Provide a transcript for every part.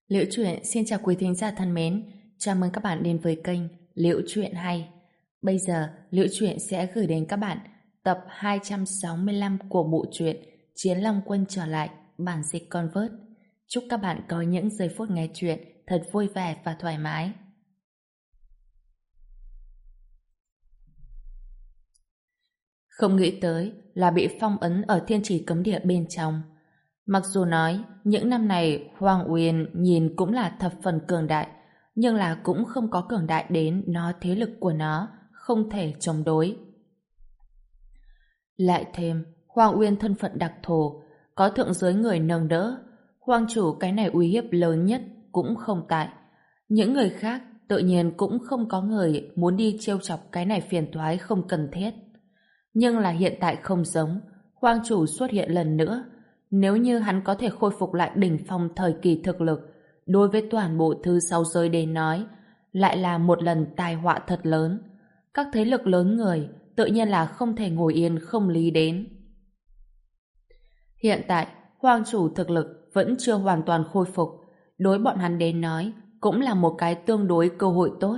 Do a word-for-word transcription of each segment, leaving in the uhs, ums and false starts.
Liễu Chuyện xin chào quý thính giả thân mến, chào mừng các bạn đến với kênh Liễu Chuyện Hay. Bây giờ, Liễu Chuyện sẽ gửi đến các bạn tập hai trăm sáu mươi lăm của bộ truyện Chiến Long Quân trở lại, bản dịch Convert. Chúc các bạn có những giây phút nghe chuyện thật vui vẻ và thoải mái. Không nghĩ tới là bị phong ấn ở thiên trì cấm địa bên trong. Mặc dù nói những năm này Hoàng Uyên nhìn cũng là thập phần cường đại, nhưng là cũng không có cường đại đến nó thế lực của nó không thể chống đối. Lại thêm, Hoàng Uyên thân phận đặc thù, có thượng giới người nâng đỡ, Hoàng chủ cái này uy hiếp lớn nhất cũng không tại. Những người khác tự nhiên cũng không có người muốn đi trêu chọc cái này phiền toái không cần thiết. Nhưng là hiện tại không giống, Hoàng chủ xuất hiện lần nữa. Nếu như hắn có thể khôi phục lại đỉnh phong thời kỳ thực lực, đối với toàn bộ thứ sáu giới đến nói, lại là một lần tai họa thật lớn. Các thế lực lớn người tự nhiên là không thể ngồi yên không lý đến. Hiện tại, Hoàng chủ thực lực vẫn chưa hoàn toàn khôi phục, đối bọn hắn đến nói cũng là một cái tương đối cơ hội tốt.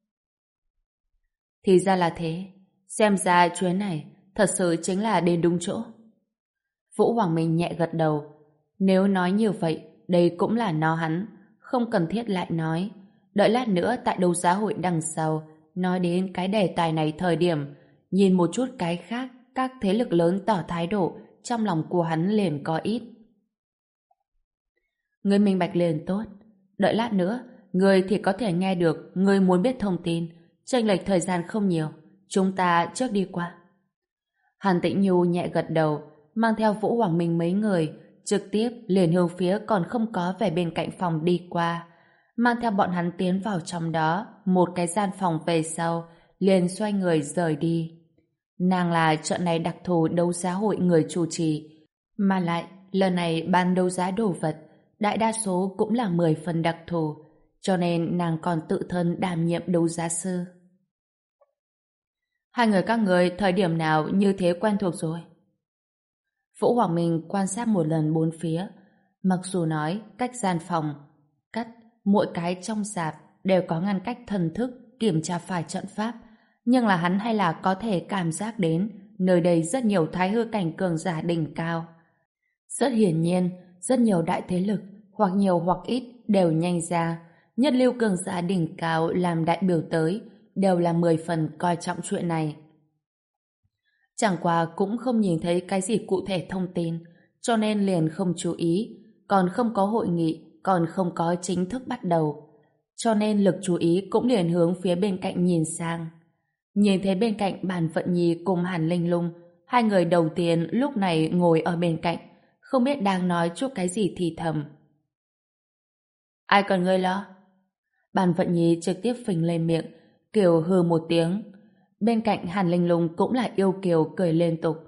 Thì ra là thế, xem ra chuyến này thật sự chính là đến đúng chỗ. Vũ Hoàng Minh nhẹ gật đầu. Nếu nói như vậy, đây cũng là nó hắn, không cần thiết lại nói. Đợi lát nữa tại đấu giá hội đằng sau, nói đến cái đề tài này thời điểm, nhìn một chút cái khác, các thế lực lớn tỏ thái độ, trong lòng của hắn liền có ít. Người minh bạch liền tốt. Đợi lát nữa, người thì có thể nghe được người muốn biết thông tin, chênh lệch thời gian không nhiều. Chúng ta trước đi qua. Hàn Tĩnh Nhu nhẹ gật đầu, mang theo Vũ Hoàng Minh mấy người, trực tiếp liền hướng phía còn không có về bên cạnh phòng đi qua. Mang theo bọn hắn tiến vào trong đó, một cái gian phòng về sau, liền xoay người rời đi. Nàng là trận này đặc thù đấu giá hội người chủ trì, mà lại lần này ban đấu giá đồ vật, đại đa số cũng là mười phần đặc thù, cho nên nàng còn tự thân đảm nhiệm đấu giá sư. Hai người các người thời điểm nào như thế quen thuộc rồi? Vũ Hoàng Minh quan sát một lần bốn phía. Mặc dù nói cách gian phòng, cắt, mỗi cái trong rạp đều có ngăn cách thần thức kiểm tra phải trận pháp, nhưng là hắn hay là có thể cảm giác đến nơi đây rất nhiều thái hư cảnh cường giả đỉnh cao. Rất hiển nhiên, rất nhiều đại thế lực, hoặc nhiều hoặc ít đều nhanh ra. Nhất lưu cường giả đỉnh cao làm đại biểu tới, đều là mười phần coi trọng chuyện này. Chẳng qua cũng không nhìn thấy cái gì cụ thể thông tin, cho nên liền không chú ý, còn không có hội nghị, còn không có chính thức bắt đầu. Cho nên lực chú ý cũng liền hướng phía bên cạnh nhìn sang. Nhìn thấy bên cạnh Bàn Vận Nhi cùng Hàn Linh Lung, hai người đầu tiên lúc này ngồi ở bên cạnh, không biết đang nói chút cái gì thì thầm. Ai cần ngươi lo? Bàn Vận Nhi trực tiếp phình lên miệng, kiểu hừ một tiếng. Bên cạnh Hàn Linh Lung cũng là yêu kiều cười liên tục.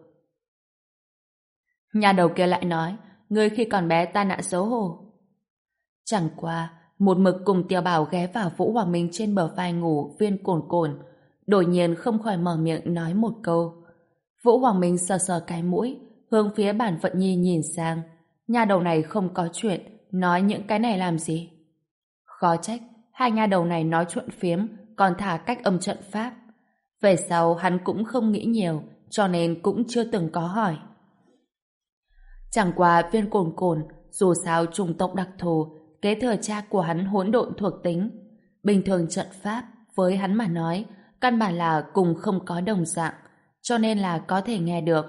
Nhà đầu kia lại nói, ngươi khi còn bé tai nạn xấu hổ. Chẳng qua, một mực cùng Tiểu Bảo ghé vào Vũ Hoàng Minh trên bờ vai ngủ viên cồn cồn, đột nhiên không khỏi mở miệng nói một câu. Vũ Hoàng Minh sờ sờ cái mũi, hướng phía Bản Vận Nhi nhìn sang. Nhà đầu này không có chuyện, nói những cái này làm gì? Khó trách, hai nhà đầu này nói chuyện phiếm, còn thả cách âm trận pháp. Về sau hắn cũng không nghĩ nhiều, cho nên cũng chưa từng có hỏi. Chẳng qua viên cồn cồn, dù sao chủng tộc đặc thù, kế thừa cha của hắn hỗn độn thuộc tính. Bình thường trận pháp, với hắn mà nói, căn bản là cùng không có đồng dạng, cho nên là có thể nghe được.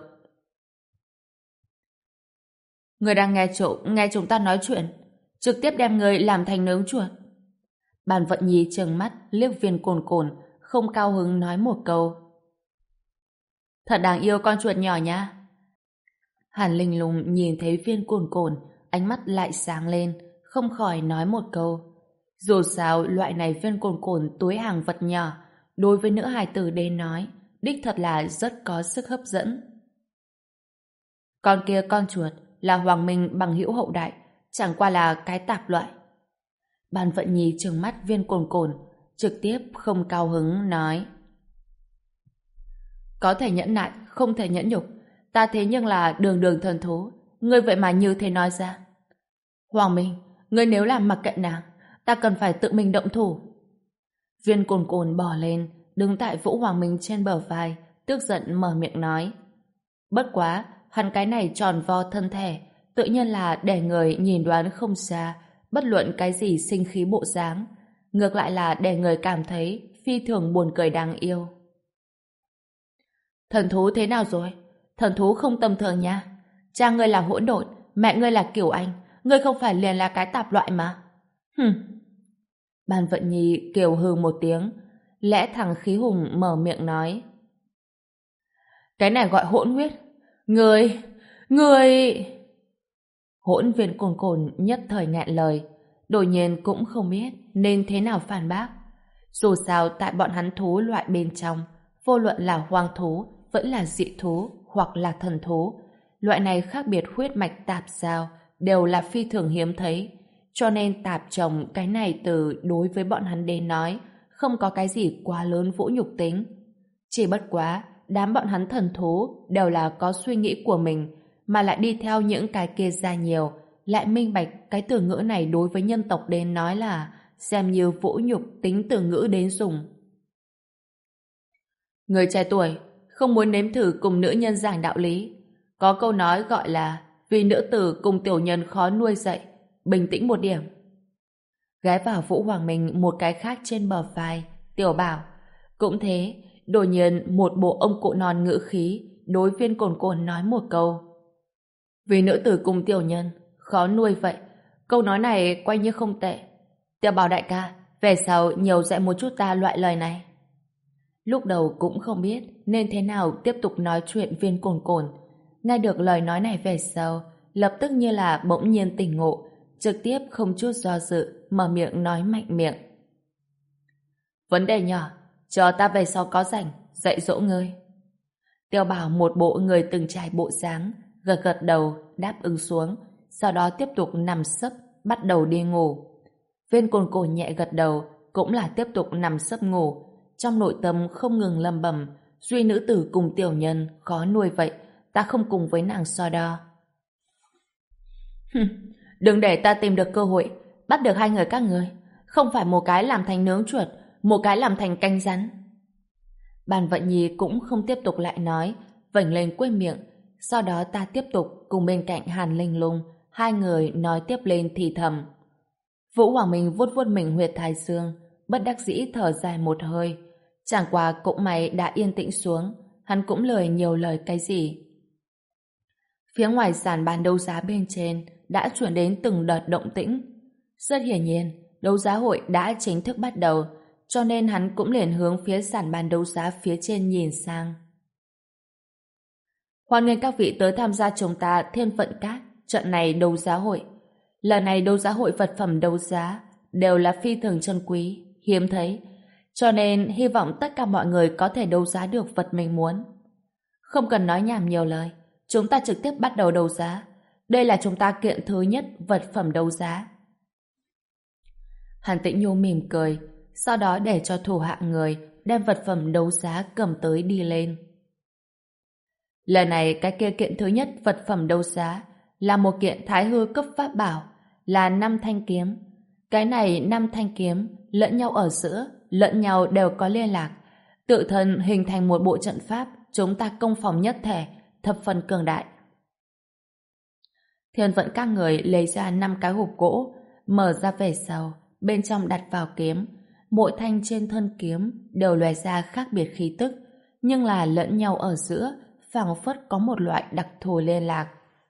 Người đang nghe trộm, nghe chúng ta nói chuyện, trực tiếp đem người làm thành nướng chuột. Bàn Vận Nhi trừng mắt, liếc viên cồn cồn, không cao hứng nói một câu. Thật đáng yêu con chuột nhỏ nha. Hàn Linh Lung nhìn thấy viên cồn cồn, ánh mắt lại sáng lên, không khỏi nói một câu. Dù sao, loại này viên cồn cồn túi hàng vật nhỏ, đối với nữ hài tử đến nói, đích thật là rất có sức hấp dẫn. Con kia con chuột là Hoàng Minh bằng hữu hậu đại, chẳng qua là cái tạp loại. Bàn Vận Nhi trừng mắt viên cồn cồn, trực tiếp không cao hứng nói. Có thể nhẫn nại, không thể nhẫn nhục. Ta thế nhưng là đường đường thần thú, ngươi vậy mà như thế nói ra. Hoàng Minh, ngươi nếu làm mặc kệ nàng, ta cần phải tự mình động thủ. Viên Cồn Cồn bò lên, đứng tại Vũ Hoàng Minh trên bờ vai, tức giận mở miệng nói. Bất quá, hắn cái này tròn vo thân thể, tự nhiên là để người nhìn đoán không xa, bất luận cái gì sinh khí bộ dáng, ngược lại là để người cảm thấy phi thường buồn cười đáng yêu. Thần thú thế nào rồi? Thần thú không tầm thường nha. Cha ngươi là hỗn độn, mẹ ngươi là Kiều Anh, ngươi không phải liền là cái tạp loại mà. Hừm. Bàn Vận Nhi kiều hừ một tiếng, lẽ thằng khí hùng mở miệng nói. Cái này gọi hỗn huyết. Ngươi, ngươi... Hỗn Viên Cồn Cồn nhất thời nghẹn lời, đột nhiên cũng không biết nên thế nào phản bác. Dù sao tại bọn hắn thú loại bên trong, vô luận là hoang thú, vẫn là dị thú hoặc là thần thú, loại này khác biệt huyết mạch tạp giao đều là phi thường hiếm thấy, cho nên tạp chồng cái này từ đối với bọn hắn đến nói không có cái gì quá lớn vũ nhục tính. Chỉ bất quá đám bọn hắn thần thú đều là có suy nghĩ của mình, mà lại đi theo những cái kia ra nhiều, lại minh bạch cái từ ngữ này đối với nhân tộc đến nói là xem như vũ nhục tính từ ngữ đến dùng. Người trẻ tuổi không muốn nếm thử cùng nữ nhân giảng đạo lý. Có câu nói gọi là vì nữ tử cùng tiểu nhân khó nuôi dạy, bình tĩnh một điểm. Ghé vào Vũ Hoàng Minh một cái khác trên bờ vai, Tiểu bảo. Cũng thế, đột nhiên một bộ ông cụ non ngữ khí đối Viên Cồn Cồn nói một câu. Vì nữ tử cùng tiểu nhân khó nuôi vậy. Câu nói này quay như không tệ. Tiểu bảo đại ca, về sau nhiều dạy một chút ta loại lời này. Lúc đầu cũng không biết nên thế nào tiếp tục nói chuyện Viên Cồn Cồn. Nghe được lời nói này về sau, lập tức như là bỗng nhiên tỉnh ngộ, trực tiếp không chút do dự, mở miệng nói mạnh miệng. Vấn đề nhỏ, chờ ta về sau có rảnh, dạy dỗ ngươi. Tiêu bảo một bộ người từng trải bộ dáng, gật gật đầu, đáp ứng xuống, sau đó tiếp tục nằm sấp, bắt đầu đi ngủ. Viên Cồn Cồn nhẹ gật đầu, cũng là tiếp tục nằm sấp ngủ, trong nội tâm không ngừng lầm bầm, duy nữ tử cùng tiểu nhân khó nuôi vậy, ta không cùng với nàng so đo. Đừng để ta tìm được cơ hội bắt được hai người các ngươi, không phải một cái làm thành nướng chuột, một cái làm thành canh rắn. Bàn Vận Nhi cũng không tiếp tục lại nói, vểnh lên quên miệng, sau đó ta tiếp tục cùng bên cạnh Hàn Linh Lung, hai người nói tiếp lên thì thầm. Vũ Hoàng Minh vuốt vuốt mình huyệt thái dương, bất đắc dĩ thở dài một hơi, chẳng qua cũng may đã yên tĩnh xuống, hắn cũng lười nhiều lời cái gì. Phía ngoài sàn bán đấu giá bên trên đã chuyển đến từng đợt động tĩnh. Rất hiển nhiên, đấu giá hội đã chính thức bắt đầu, cho nên hắn cũng liền hướng phía sàn bán đấu giá phía trên nhìn sang. Hoan nghênh các vị tới tham gia chúng ta Thiên Vận Cát trận này đấu giá hội. Lần này đấu giá hội vật phẩm đấu giá đều là phi thường chân quý, hiếm thấy, cho nên hy vọng tất cả mọi người có thể đấu giá được vật mình muốn. Không cần nói nhảm nhiều lời, chúng ta trực tiếp bắt đầu đấu giá. Đây là chúng ta kiện thứ nhất vật phẩm đấu giá. Hàn Tĩnh Nhu mỉm cười, sau đó để cho thủ hạ người đem vật phẩm đấu giá cầm tới đi lên. Lần này cái kia kiện thứ nhất vật phẩm đấu giá là một kiện thái hư cấp pháp bảo, là năm thanh kiếm. Cái này năm thanh kiếm lẫn nhau ở giữa, lẫn nhau đều có liên lạc, tự thân hình thành một bộ trận pháp, chúng ta công phòng nhất thể, thập phần cường đại. Thiên Vận các người lấy ra năm cái hộp gỗ, mở ra về sau, bên trong đặt vào kiếm. Mỗi thanh trên thân kiếm đều lóe ra khác biệt khí tức, nhưng là lẫn nhau ở giữa, phảng phất có một loại đặc thù liên lạc.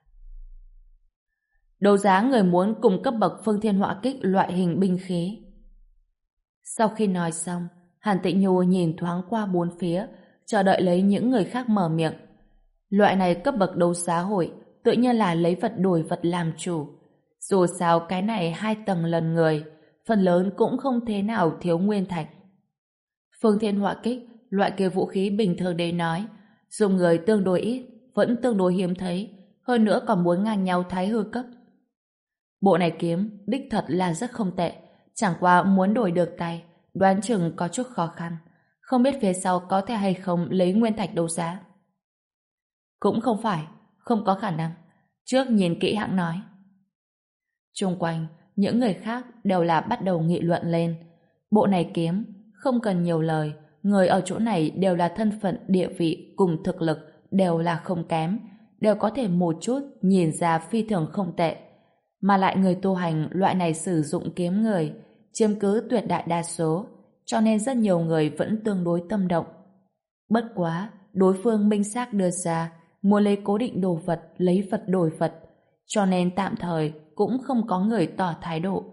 Đấu giá người muốn cùng cấp bậc phương thiên họa kích loại hình binh khí. Sau khi nói xong, Hàn Tĩnh Nhu nhìn thoáng qua bốn phía, chờ đợi lấy những người khác mở miệng. Loại này cấp bậc đấu giá hội tự nhiên là lấy vật đổi vật làm chủ. Dù sao cái này hai tầng lần người, phần lớn cũng không thế nào thiếu nguyên thạch. Phương thiên họa kích, loại kia vũ khí bình thường để nói, dùng người tương đối ít, vẫn tương đối hiếm thấy, hơn nữa còn muốn ngang nhau thái hư cấp. Bộ này kiếm, đích thật là rất không tệ, chẳng qua muốn đổi được tay, đoán chừng có chút khó khăn, không biết phía sau có thể hay không lấy nguyên thạch đấu giá. Cũng không phải, không có khả năng, trước nhìn kỹ hãng nói. Chung quanh, những người khác đều là bắt đầu nghị luận lên. Bộ này kiếm, không cần nhiều lời, người ở chỗ này đều là thân phận, địa vị cùng thực lực đều là không kém, đều có thể một chút nhìn ra phi thường không tệ. Mà lại người tu hành loại này sử dụng kiếm người chiếm cứ tuyệt đại đa số, cho nên rất nhiều người vẫn tương đối tâm động. Bất quá, đối phương minh xác đưa ra muốn lấy cố định đồ vật lấy vật đổi vật, cho nên tạm thời cũng không có người tỏ thái độ.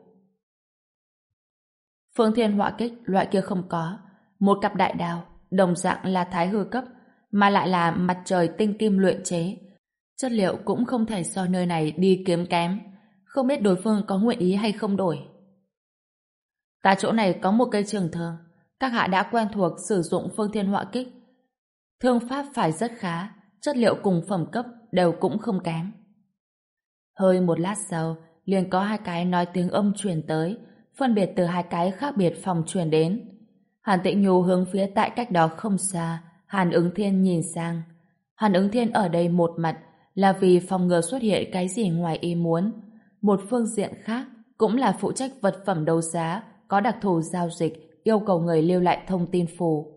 Phương Thiên họa kích loại kia không có, một cặp đại đao đồng dạng là thái hư cấp, mà lại là mặt trời tinh kim luyện chế, chất liệu cũng không thể so nơi này đi kiếm kém. Không biết đối phương có nguyện ý hay không đổi. Ta chỗ này có một cây trường thương, các hạ đã quen thuộc sử dụng Phương Thiên họa kích, thương pháp phải rất khá, chất liệu cùng phẩm cấp đều cũng không kém. Hơi một lát sau, liền có hai cái nói tiếng âm truyền tới, phân biệt từ hai cái khác biệt phòng truyền đến. Hàn Tịnh Nhu hướng phía tại cách đó không xa, Hàn Ứng Thiên nhìn sang. Hàn Ứng Thiên ở đây một mặt là vì phòng ngừa xuất hiện cái gì ngoài ý muốn, một phương diện khác cũng là phụ trách vật phẩm đấu giá có đặc thù giao dịch, yêu cầu người lưu lại thông tin phù.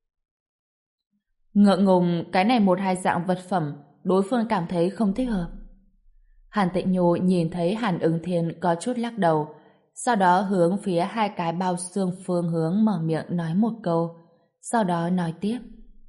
Ngượng ngùng, cái này một hai dạng vật phẩm đối phương cảm thấy không thích hợp. Hàn Tịnh Nhu nhìn thấy Hàn Ứng Thiên có chút lắc đầu, sau đó hướng phía hai cái bao xương phương hướng mở miệng nói một câu, sau đó nói tiếp.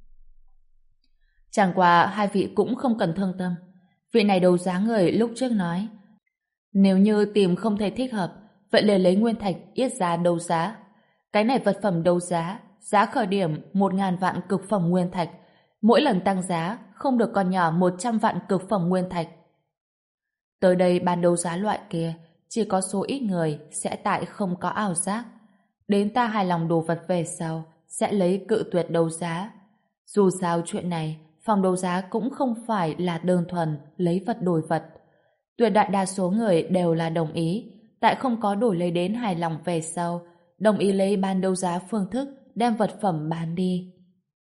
Chẳng qua hai vị cũng không cần thương tâm. Vị này đấu giá người lúc trước nói, nếu như tìm không thấy thích hợp, vậy liền lấy nguyên thạch yết giá đấu giá. Cái này vật phẩm đấu giá, giá khởi điểm một ngàn vạn cực phẩm nguyên thạch, mỗi lần tăng giá không được còn nhỏ một trăm vạn cực phẩm nguyên thạch. Tới đây bán đấu giá loại kia, chỉ có số ít người sẽ tại không có ảo giác. Đến ta hài lòng đồ vật về sau, sẽ lấy cự tuyệt đấu giá. Dù sao chuyện này, phòng đấu giá cũng không phải là đơn thuần lấy vật đổi vật. Tuyệt đại đa số người đều là đồng ý, tại không có đổi lấy đến hài lòng về sau, đồng ý lấy bán đấu giá phương thức đem vật phẩm bán đi.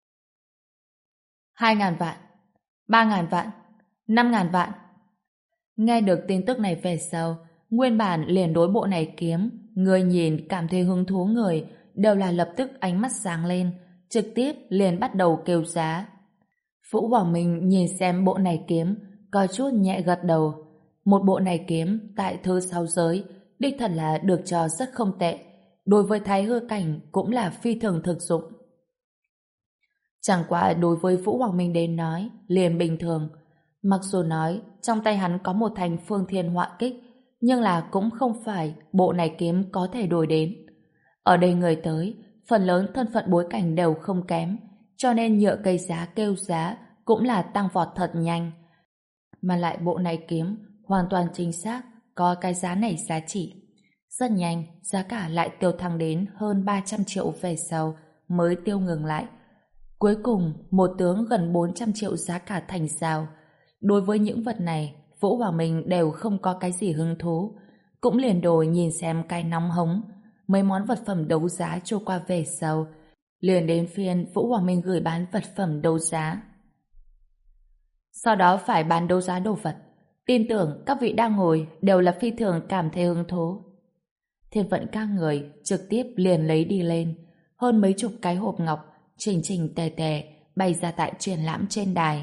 Hai ngàn vạn, ba ngàn vạn, năm ngàn vạn. Nghe được tin tức này về sau, nguyên bản liền đối bộ này kiếm, người nhìn cảm thấy hứng thú người đều là lập tức ánh mắt sáng lên, trực tiếp liền bắt đầu kêu giá. Vũ Hoàng Minh nhìn xem bộ này kiếm, có chút nhẹ gật đầu. Một bộ này kiếm tại thứ sáu giới, đích thật là được cho rất không tệ. Đối với thái hư cảnh cũng là phi thường thực dụng. Chẳng qua đối với Vũ Hoàng Minh đến nói, liền bình thường. Mặc dù nói trong tay hắn có một thành Phương Thiên họa kích, nhưng là cũng không phải bộ này kiếm có thể đổi đến. Ở đây người tới, phần lớn thân phận bối cảnh đều không kém, cho nên nhựa cây giá kêu giá cũng là tăng vọt thật nhanh. Mà lại bộ này kiếm hoàn toàn chính xác có cái giá này giá trị. Rất nhanh, giá cả lại tiêu thăng đến hơn ba trăm triệu về sau mới tiêu ngừng lại. Cuối cùng, một tướng gần bốn trăm triệu giá cả thành giao. Đối với những vật này, Vũ Hoàng Minh đều không có cái gì hứng thú, cũng liền đổi nhìn xem cái nóng hống. Mấy món vật phẩm đấu giá trôi qua về sau, liền đến phiên Vũ Hoàng Minh gửi bán vật phẩm đấu giá. Sau đó phải bán đấu giá đồ vật. Tin tưởng các vị đang ngồi đều là phi thường cảm thấy hứng thú. Thiên vận các người trực tiếp liền lấy đi lên hơn mấy chục cái hộp ngọc chỉnh chỉnh tề tề bày ra tại triển lãm trên đài.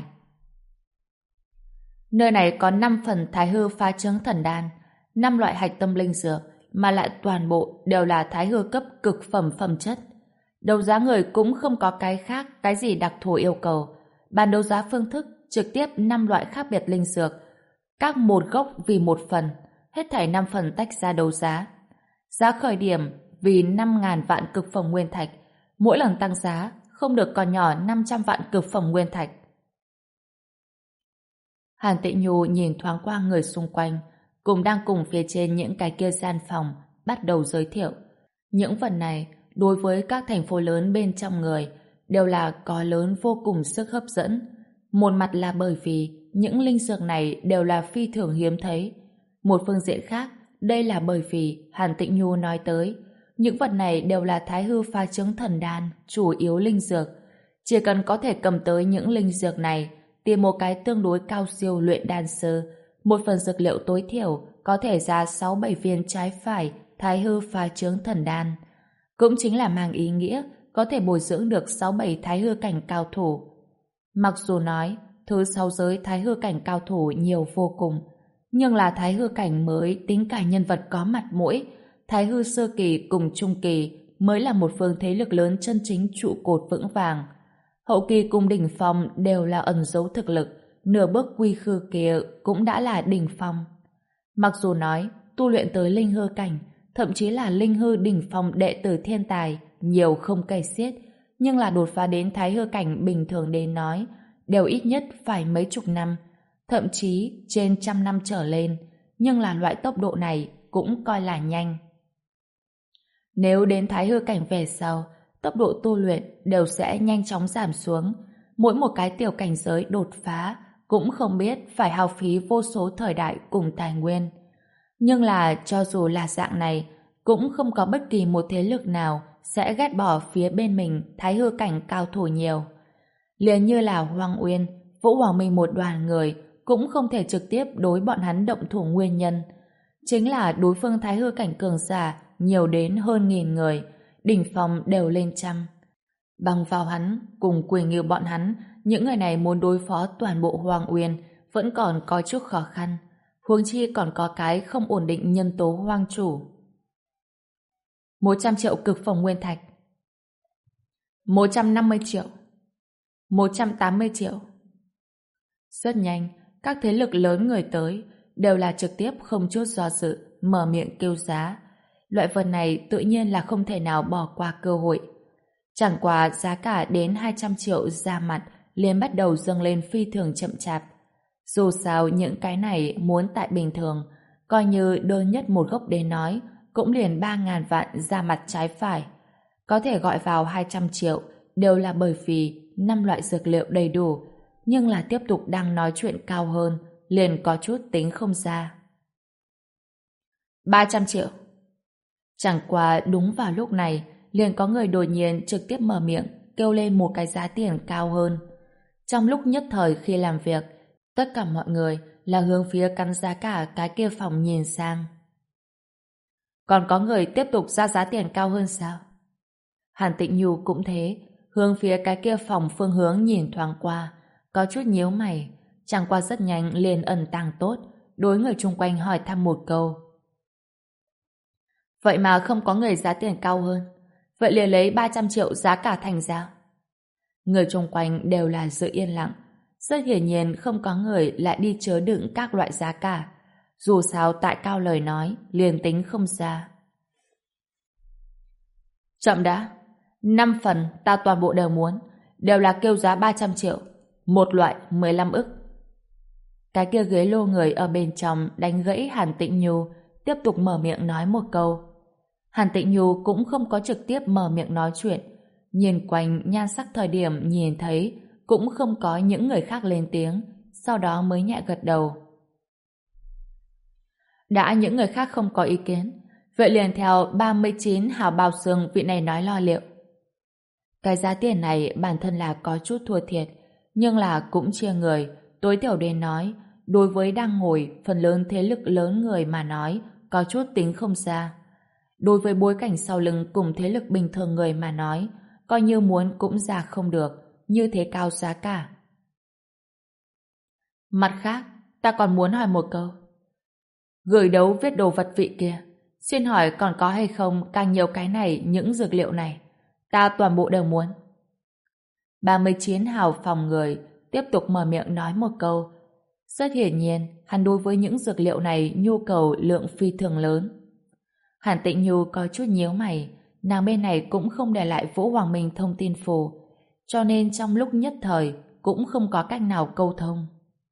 Nơi này có năm phần thái hư phá trứng thần đan, năm loại hạch tâm linh dược, mà lại toàn bộ đều là thái hư cấp cực phẩm phẩm chất. Đấu giá người cũng không có cái khác, cái gì đặc thù yêu cầu. Bàn đấu giá phương thức trực tiếp năm loại khác biệt linh dược, các một gốc vì một phần, hết thảy năm phần tách ra đấu giá. Giá khởi điểm vì năm ngàn vạn cực phẩm nguyên thạch, mỗi lần tăng giá không được còn nhỏ năm trăm vạn cực phẩm nguyên thạch. Hàn Tịnh Nhu nhìn thoáng qua người xung quanh, cùng đang cùng phía trên những cái kia gian phòng, bắt đầu giới thiệu. Những phần này, đối với các thành phố lớn bên trong người, đều là có lớn vô cùng sức hấp dẫn. Một mặt là bởi vì những linh dược này đều là phi thường hiếm thấy. Một phương diện khác, đây là bởi vì Hàn Tịnh Nhu nói tới, những vật này đều là thái hư phá trứng thần đan, chủ yếu linh dược. Chỉ cần có thể cầm tới những linh dược này, tìm một cái tương đối cao siêu luyện đan sư, một phần dược liệu tối thiểu có thể ra sáu bảy viên trái phải thái hư phá trướng thần đan. Cũng chính là mang ý nghĩa có thể bồi dưỡng được sáu bảy thái hư cảnh cao thủ. Mặc dù nói thứ sáu giới thái hư cảnh cao thủ nhiều vô cùng, nhưng là thái hư cảnh mới tính cả nhân vật có mặt mũi, thái hư sơ kỳ cùng trung kỳ mới là một phương thế lực lớn chân chính trụ cột vững vàng. Hậu kỳ cùng đỉnh phong đều là ẩn giấu thực lực, nửa bước quy khư kia cũng đã là đỉnh phong. Mặc dù nói tu luyện tới linh hư cảnh, thậm chí là linh hư đỉnh phong đệ tử thiên tài nhiều không kể xiết, nhưng là đột phá đến thái hư cảnh bình thường đến nói đều ít nhất phải mấy chục năm, thậm chí trên trăm năm trở lên, nhưng là loại tốc độ này cũng coi là nhanh. Nếu đến thái hư cảnh về sau, tốc độ tu luyện đều sẽ nhanh chóng giảm xuống, mỗi một cái tiểu cảnh giới đột phá cũng không biết phải hao phí vô số thời đại cùng tài nguyên. Nhưng là cho dù là dạng này, cũng không có bất kỳ một thế lực nào sẽ ghét bỏ phía bên mình thái hư cảnh cao thủ nhiều. Liền như là Hoang Uyên, Vũ Hoàng Minh một đoàn người cũng không thể trực tiếp đối bọn hắn động thủ nguyên nhân. Chính là đối phương thái hư cảnh cường giả nhiều đến hơn nghìn người, đỉnh phong đều lên trăm. Bằng vào hắn cùng Quỳnh Ngưu bọn hắn, những người này muốn đối phó toàn bộ Hoang Uyên vẫn còn có chút khó khăn. Huống chi còn có cái không ổn định nhân tố hoang chủ. Một trăm triệu cực phẩm nguyên thạch, một trăm năm mươi triệu, một trăm tám mươi triệu. Rất nhanh, các thế lực lớn người tới đều là trực tiếp không chút do dự mở miệng kêu giá. Loại vật này tự nhiên là không thể nào bỏ qua cơ hội. Chẳng qua giá cả đến hai trăm triệu ra mặt liền bắt đầu dâng lên phi thường chậm chạp. Dù sao những cái này muốn tại bình thường, coi như đơn nhất một gốc đến nói, cũng liền ba ngàn vạn ra mặt trái phải. Có thể gọi vào hai trăm triệu đều là bởi vì năm loại dược liệu đầy đủ, nhưng là tiếp tục đang nói chuyện cao hơn, liền có chút tính không ra. ba trăm triệu. Chẳng qua đúng vào lúc này, liền có người đột nhiên trực tiếp mở miệng, kêu lên một cái giá tiền cao hơn. Trong lúc nhất thời khi làm việc, tất cả mọi người là hướng phía căn giá cả cái kia phòng nhìn sang. Còn có người tiếp tục ra giá tiền cao hơn sao? Hàn Tịnh Nhu cũng thế, hướng phía cái kia phòng phương hướng nhìn thoáng qua, có chút nhíu mày, chẳng qua rất nhanh liền ẩn tàng tốt, đối người chung quanh hỏi thăm một câu. Vậy mà không có người giá tiền cao hơn, vậy liền lấy ba trăm triệu giá cả thành giao. Người chung quanh đều là giữ yên lặng, rất hiển nhiên không có người lại đi chứa đựng các loại giá cả. Dù sao tại cao lời nói, liền tính không ra. Chậm đã, năm phần ta toàn bộ đều muốn, đều là kêu giá ba trăm triệu, một loại mười lăm ức. Cái kia ghế lô người ở bên trong đánh gãy Hàn Tịnh Nhu, tiếp tục mở miệng nói một câu. Hàn Tịnh Nhu cũng không có trực tiếp mở miệng nói chuyện, nhìn quanh nhan sắc thời điểm nhìn thấy cũng không có những người khác lên tiếng, sau đó mới nhẹ gật đầu. Đã những người khác không có ý kiến, vậy liền theo ba mươi chín hào bao xương vị này nói lo liệu. Cái giá tiền này bản thân là có chút thua thiệt, nhưng là cũng chia người, tối thiểu đến nói, đối với đang ngồi phần lớn thế lực lớn người mà nói, có chút tính không ra. Đối với bối cảnh sau lưng cùng thế lực bình thường người mà nói, coi như muốn cũng ra không được, như thế cao giá cả. Mặt khác, ta còn muốn hỏi một câu. Gửi đấu viết đồ vật vị kia, xin hỏi còn có hay không càng nhiều cái này, những dược liệu này? Ta toàn bộ đều muốn. ba mươi chín hào phòng người tiếp tục mở miệng nói một câu. Rất hiển nhiên, hắn đối với những dược liệu này nhu cầu lượng phi thường lớn. Hàn Tịnh Nhu có chút nhíu mày, nàng bên này cũng không để lại Vũ Hoàng Minh thông tin phù, cho nên trong lúc nhất thời cũng không có cách nào câu thông.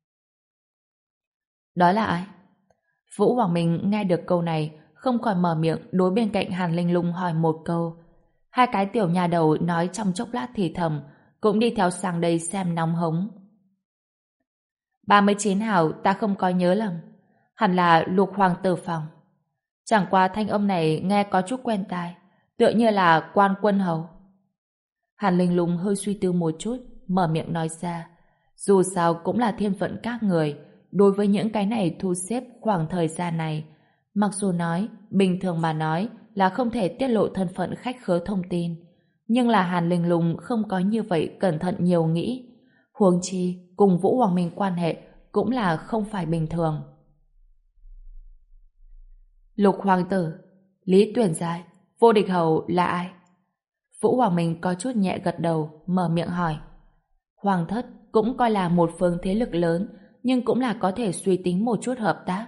Đó là ai? Vũ Hoàng Minh nghe được câu này, không khỏi mở miệng đối bên cạnh Hàn Linh Lung hỏi một câu. Hai cái tiểu nhà đầu nói trong chốc lát thì thầm, cũng đi theo sang đây xem nóng hống. ba mươi chín hào ta không có nhớ lầm, hẳn là Lục Hoàng tử phòng. Chẳng qua thanh âm này nghe có chút quen tai, tựa như là Quan Quân Hầu. Hàn Linh Lung hơi suy tư một chút, mở miệng nói ra. Dù sao cũng là thiên phận các người, đối với những cái này thu xếp khoảng thời gian này. Mặc dù nói, bình thường mà nói là không thể tiết lộ thân phận khách khứa thông tin, nhưng là Hàn Linh Lung không có như vậy cẩn thận nhiều nghĩ. Huống chi, cùng Vũ Hoàng Minh quan hệ cũng là không phải bình thường. Lục Hoàng tử, Lý Tuyển Giai, Vô Địch Hầu là ai? Vũ Hoàng Minh có chút nhẹ gật đầu, mở miệng hỏi. Hoàng thất cũng coi là một phương thế lực lớn, nhưng cũng là có thể suy tính một chút hợp tác.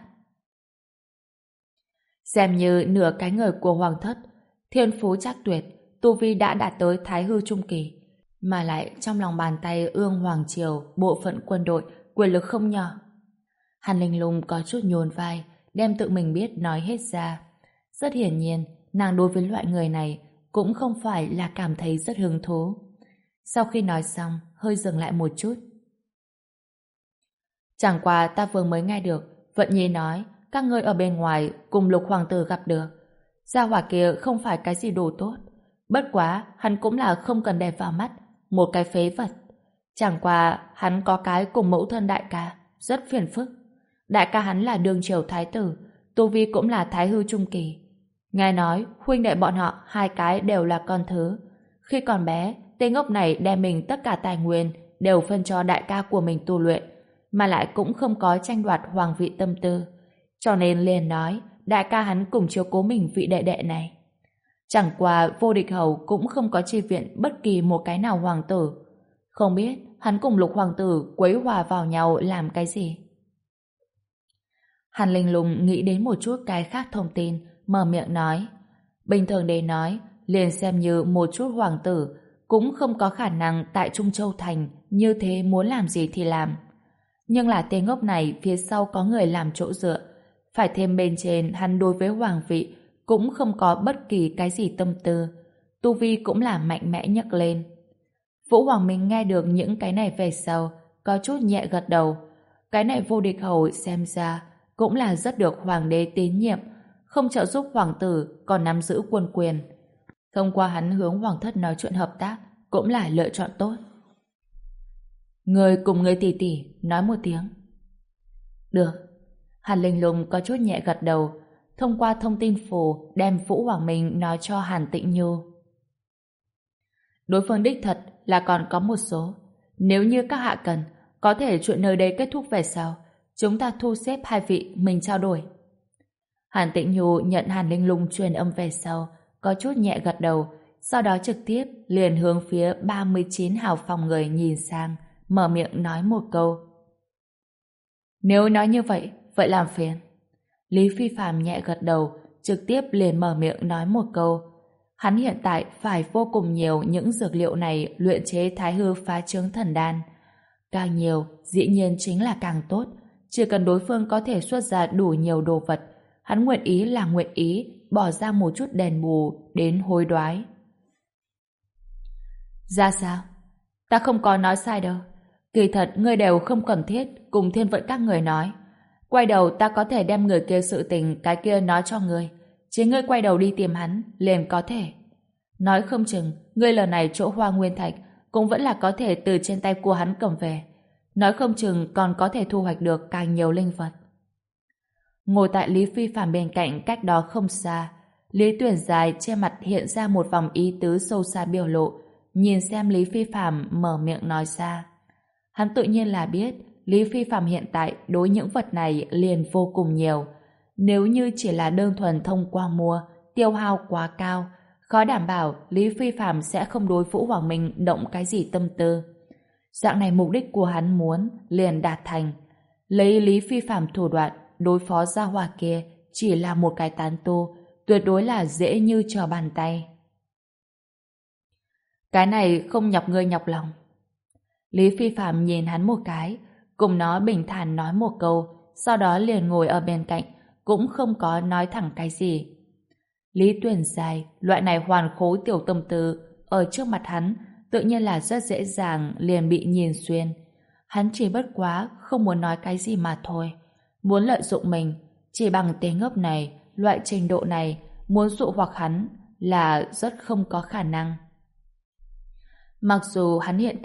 Xem như nửa cái người của Hoàng thất, thiên phú chắc tuyệt, tu vi đã đạt tới Thái hư trung kỳ, mà lại trong lòng bàn tay ương Hoàng triều, bộ phận quân đội, quyền lực không nhỏ. Hàn Linh Lung có chút nhún vai, đem tự mình biết nói hết ra. Rất hiển nhiên, nàng đối với loại người này cũng không phải là cảm thấy rất hứng thú. Sau khi nói xong, hơi dừng lại một chút. Chẳng qua ta vừa mới nghe được Vận Nhi nói các ngươi ở bên ngoài cùng Lục Hoàng tử gặp được. Gia hỏa kia không phải cái gì đồ tốt. Bất quá, hắn cũng là không cần đẹp vào mắt, một cái phế vật. Chẳng qua, hắn có cái cùng mẫu thân đại ca, rất phiền phức. Đại ca hắn là đương triều thái tử, tu vi cũng là thái hư trung kỳ. Nghe nói, huynh đệ bọn họ hai cái đều là con thứ. Khi còn bé, tên ngốc này đem mình tất cả tài nguyên đều phân cho đại ca của mình tu luyện, mà lại cũng không có tranh đoạt hoàng vị tâm tư. Cho nên liền nói, đại ca hắn cùng chiếu cố mình vị đệ đệ này. Chẳng qua Vô Địch Hầu cũng không có chi viện bất kỳ một cái nào hoàng tử. Không biết hắn cùng Lục Hoàng tử quấy hòa vào nhau làm cái gì. Hàn Linh Lung nghĩ đến một chút cái khác thông tin, mở miệng nói. Bình thường để nói, liền xem như một chút hoàng tử, cũng không có khả năng tại Trung Châu Thành như thế muốn làm gì thì làm. Nhưng là tên ngốc này phía sau có người làm chỗ dựa, phải thêm bên trên hắn đối với hoàng vị cũng không có bất kỳ cái gì tâm tư, tu vi cũng là mạnh mẽ nhấc lên. Vũ Hoàng Minh nghe được những cái này về sau, có chút nhẹ gật đầu. Cái này Vô Địch Hầu xem ra cũng là rất được hoàng đế tín nhiệm, không trợ giúp hoàng tử còn nắm giữ quân quyền. Thông qua hắn hướng hoàng thất nói chuyện hợp tác cũng là lựa chọn tốt. Người cùng người tỷ tỷ nói một tiếng. Được. Hàn Linh Lung có chút nhẹ gật đầu, thông qua thông tin phù đem Vũ Hoàng Minh nói cho Hàn Tĩnh Nhu. Đối phương đích thật là còn có một số. Nếu như các hạ cần, có thể chuyện nơi đây kết thúc về sau, chúng ta thu xếp hai vị mình trao đổi. Hàn Tĩnh Nhu nhận Hàn Linh Lung truyền âm về sau, có chút nhẹ gật đầu, sau đó trực tiếp liền hướng phía ba mươi chín hào phòng người nhìn sang, mở miệng nói một câu. Nếu nói như vậy, vậy làm phiền. Lý Phi Phàm nhẹ gật đầu, trực tiếp liền mở miệng nói một câu. Hắn hiện tại phải vô cùng nhiều những dược liệu này luyện chế thái hư phá trướng thần đan. Càng nhiều, dĩ nhiên chính là càng tốt. Chỉ cần đối phương có thể xuất ra đủ nhiều đồ vật, hắn nguyện ý là nguyện ý bỏ ra một chút đền bù đến hối đoái. Ra sao? Ta không có nói sai đâu. Kỳ thật ngươi đều không cần thiết cùng thiên vận các người nói. Quay đầu ta có thể đem người kia sự tình cái kia nói cho ngươi. Chỉ ngươi quay đầu đi tìm hắn liền có thể. Nói không chừng ngươi lần này chỗ Hoa Nguyên Thạch cũng vẫn là có thể từ trên tay của hắn cầm về. Nói không chừng còn có thể thu hoạch được càng nhiều linh vật. Ngồi tại Lý Phi Phàm bên cạnh cách đó không xa, Lý Tuyển Dài trên mặt hiện ra một vòng ý tứ sâu xa biểu lộ, nhìn xem Lý Phi Phàm mở miệng nói ra. Hắn tự nhiên là biết Lý Phi Phàm hiện tại đối những vật này liền vô cùng nhiều. Nếu như chỉ là đơn thuần thông qua mua, tiêu hao quá cao, khó đảm bảo Lý Phi Phàm sẽ không đối Vũ Hoàng Minh động cái gì tâm tư. Dạng này mục đích của hắn muốn liền đạt thành. Lấy Lý Phi Phàm thủ đoạn đối phó gia hỏa kia chỉ là một cái tán tu, tuyệt đối là dễ như trở bàn tay. Cái này không nhọc ngươi nhọc lòng. Lý Phi Phàm nhìn hắn một cái, cùng nó bình thản nói một câu, sau đó liền ngồi ở bên cạnh, cũng không có nói thẳng cái gì. Lý Tuyển Dài, loại này hoàn khố tiểu tâm tư, ở trước mặt hắn, tự nhiên là rất dễ dàng liền bị nhìn xuyên. Hắn chỉ bất quá không muốn nói cái gì mà thôi. Muốn lợi dụng mình, chỉ bằng tên ngốc này, loại trình độ này, muốn dụ hoặc hắn là rất không có khả năng. Mặc dù hắn hiện tại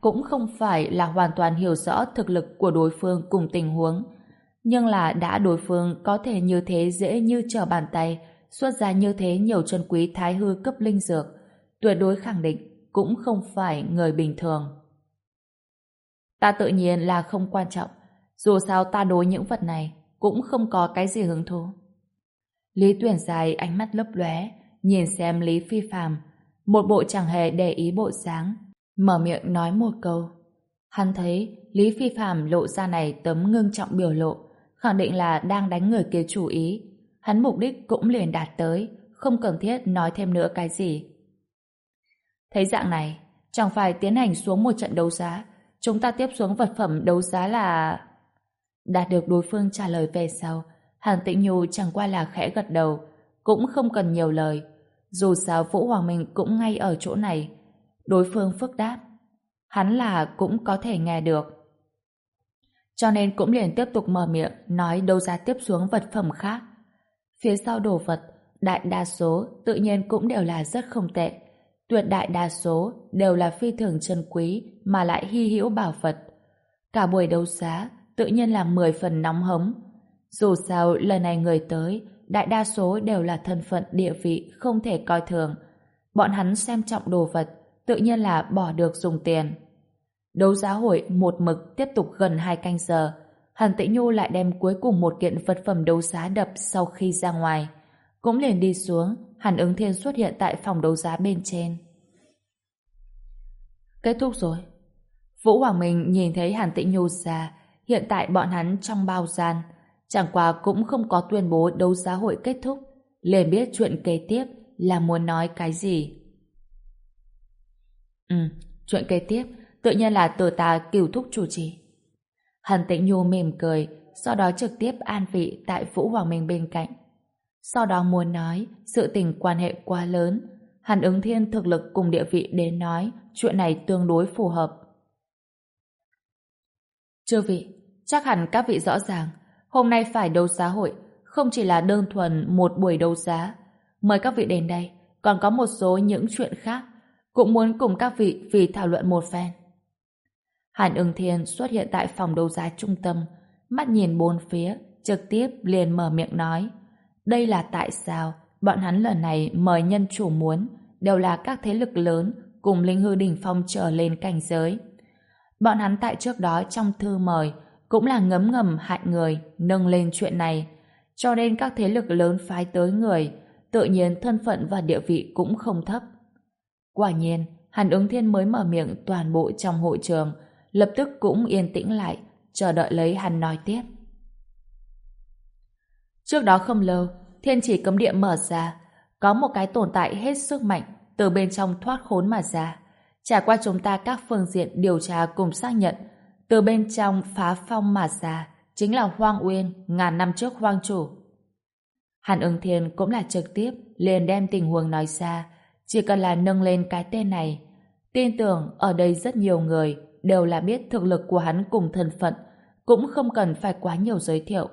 cũng không phải là hoàn toàn hiểu rõ thực lực của đối phương cùng tình huống, nhưng là đã đối phương có thể như thế dễ như trở bàn tay xuất ra như thế nhiều chân quý thái hư cấp linh dược, tuyệt đối khẳng định cũng không phải người bình thường. Ta tự nhiên là không quan trọng, dù sao ta đối những vật này cũng không có cái gì hứng thú. Lý Tuyển dài ánh mắt lấp lóe, nhìn xem Lý Phi Phàm, một bộ chẳng hề để ý bộ dáng, mở miệng nói một câu. Hắn thấy Lý Phi Phàm lộ ra này tấm ngưng trọng biểu lộ, khẳng định là đang đánh người kia chủ ý. Hắn mục đích cũng liền đạt tới, không cần thiết nói thêm nữa cái gì. Thấy dạng này, chẳng phải tiến hành xuống một trận đấu giá, chúng ta tiếp xuống vật phẩm đấu giá là... Đạt được đối phương trả lời về sau, Hàn Tĩnh Nhu chẳng qua là khẽ gật đầu, cũng không cần nhiều lời. Dù sao Vũ Hoàng Minh cũng ngay ở chỗ này. Đối phương phức đáp, hắn là cũng có thể nghe được. Cho nên cũng liền tiếp tục mở miệng nói đấu giá tiếp xuống vật phẩm khác. Phía sau đồ vật, đại đa số tự nhiên cũng đều là rất không tệ. Tuyệt đại đa số đều là phi thường chân quý mà lại hy hữu bảo vật. Cả buổi đấu giá tự nhiên là mười phần nóng hống. Dù sao lần này người tới, đại đa số đều là thân phận địa vị không thể coi thường. Bọn hắn xem trọng đồ vật, tự nhiên là bỏ được dùng tiền. Đấu giá hội một mực tiếp tục gần hai canh giờ. Hàn Tĩnh Nhu lại đem cuối cùng một kiện vật phẩm đấu giá đập sau khi ra ngoài. Cũng liền đi xuống, Hàn Ứng Thiên xuất hiện tại phòng đấu giá bên trên. Kết thúc rồi. Vũ Hoàng Minh nhìn thấy Hàn Tĩnh Nhu ra, hiện tại bọn hắn trong bao gian, chẳng qua cũng không có tuyên bố đấu giá hội kết thúc, liền biết chuyện kế tiếp là muốn nói cái gì. Ừ, chuyện kế tiếp tự nhiên là từ ta Cửu thúc chủ trì. Hàn Tĩnh Nhu mỉm cười, sau đó trực tiếp an vị tại Vũ Hoàng Minh bên cạnh. Sau đó muốn nói sự tình quan hệ quá lớn, Hàn Ứng Thiên thực lực cùng địa vị đến nói chuyện này tương đối phù hợp. Chư vị, chắc hẳn các vị rõ ràng, hôm nay phải đấu giá hội không chỉ là đơn thuần một buổi đấu giá. Mời các vị đến đây, còn có một số những chuyện khác, cũng muốn cùng các vị vì thảo luận một phen. Hàn Ứng Thiên xuất hiện tại phòng đấu giá trung tâm, mắt nhìn bốn phía, trực tiếp liền mở miệng nói. Đây là tại sao bọn hắn lần này mời nhân chủ muốn đều là các thế lực lớn cùng linh hư đỉnh phong trở lên cảnh giới. Bọn hắn tại trước đó trong thư mời cũng là ngấm ngầm hại người nâng lên chuyện này, cho nên các thế lực lớn phái tới người, tự nhiên thân phận và địa vị cũng không thấp. Quả nhiên, Hàn Ứng Thiên mới mở miệng, toàn bộ trong hội trường lập tức cũng yên tĩnh lại, chờ đợi lấy hắn nói tiếp. Trước đó không lâu, thiên chỉ cấm địa mở ra, có một cái tồn tại hết sức mạnh từ bên trong thoát khốn mà ra. Trải qua chúng ta các phương diện điều tra cùng xác nhận, từ bên trong phá phong mà ra chính là Hoang Uyên ngàn năm trước Hoang chủ. Hàn Ứng Thiên cũng là trực tiếp liền đem tình huống nói ra, chỉ cần là nâng lên cái tên này, tin tưởng ở đây rất nhiều người đều là biết thực lực của hắn cùng thân phận, cũng không cần phải quá nhiều giới thiệu.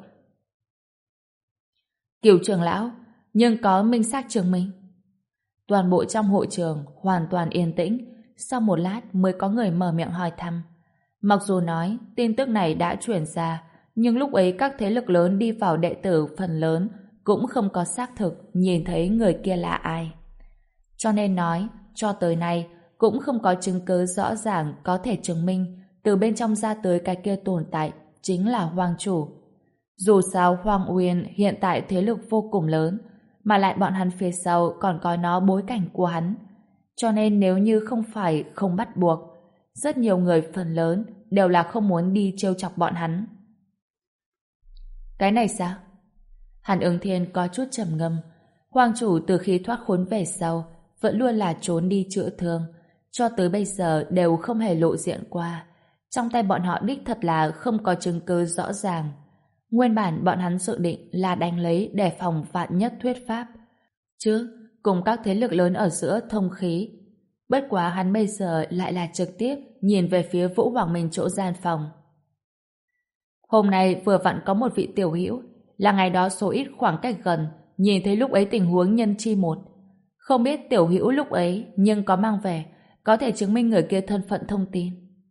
Cửu trưởng lão, nhưng có minh xác chứng minh. Toàn bộ trong hội trường hoàn toàn yên tĩnh, sau một lát mới có người mở miệng hỏi thăm. Mặc dù nói tin tức này đã chuyển ra, nhưng lúc ấy các thế lực lớn đi vào đệ tử phần lớn cũng không có xác thực nhìn thấy người kia là ai. Cho nên nói, cho tới nay cũng không có chứng cứ rõ ràng có thể chứng minh từ bên trong ra tới cái kia tồn tại chính là Hoang chủ. Dù sao Hoang Uyên hiện tại thế lực vô cùng lớn, mà lại bọn hắn phía sau còn có nó bối cảnh của hắn. Cho nên nếu như không phải không bắt buộc, rất nhiều người phần lớn đều là không muốn đi trêu chọc bọn hắn. Cái này sao? Hàn Ứng Thiên có chút trầm ngâm. Hoang chủ từ khi thoát khốn về sau vẫn luôn là trốn đi chữa thương, cho tới bây giờ đều không hề lộ diện qua. Trong tay bọn họ đích thật là không có chứng cứ rõ ràng. Nguyên bản bọn hắn dự định là đánh lấy để phòng vạn nhất thuyết pháp, chứ cùng các thế lực lớn ở giữa thông khí. Bất quá hắn bây giờ lại là trực tiếp nhìn về phía Vũ Hoàng Minh chỗ gian phòng. Hôm nay vừa vặn có một vị tiểu hữu, là ngày đó số ít khoảng cách gần, nhìn thấy lúc ấy tình huống nhân chi một. Không biết tiểu hữu lúc ấy nhưng có mang về, có thể chứng minh người kia thân phận thông tin.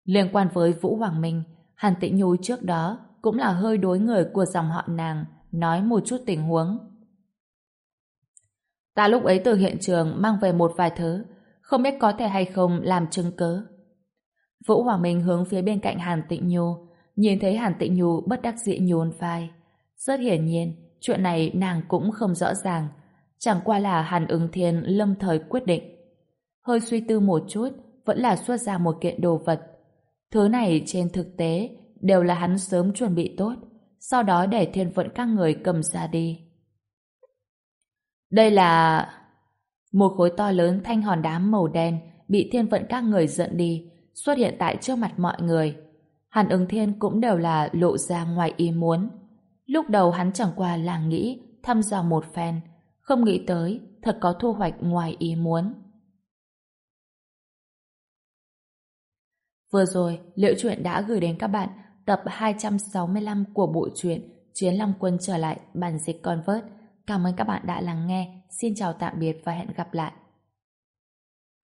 Liên quan với Vũ Hoàng Minh, Hàn Tĩnh Nhu trước đó cũng là hơi đối người của dòng họ nàng, nói một chút tình huống. Ta lúc ấy từ hiện trường mang về một vài thứ, không biết có thể hay không làm chứng cớ. Vũ Hoàng Minh hướng phía bên cạnh Hàn Tĩnh Nhu, nhìn thấy Hàn Tĩnh Nhu bất đắc dĩ nhún vai. Rất hiển nhiên, chuyện này nàng cũng không rõ ràng, chẳng qua là Hàn Ứng Thiên lâm thời quyết định. Hơi suy tư một chút, vẫn là xuất ra một kiện đồ vật. Thứ này trên thực tế đều là hắn sớm chuẩn bị tốt, sau đó để thiên vận các người cầm ra đi. Đây là... Một khối to lớn thanh hòn đá màu đen bị thiên vận các người dẫn đi, xuất hiện tại trước mặt mọi người. Hàn Ứng Thiên cũng đều là lộ ra ngoài ý muốn. Lúc đầu hắn chẳng qua là nghĩ thăm dò một phen, không nghĩ tới thật có thu hoạch ngoài ý muốn. Vừa rồi, Liễu Chuyện đã gửi đến các bạn tập hai trăm sáu mươi lăm của bộ truyện Chiến Long Quân trở lại bản dịch Convert. Cảm ơn các bạn đã lắng nghe. Xin chào tạm biệt và hẹn gặp lại.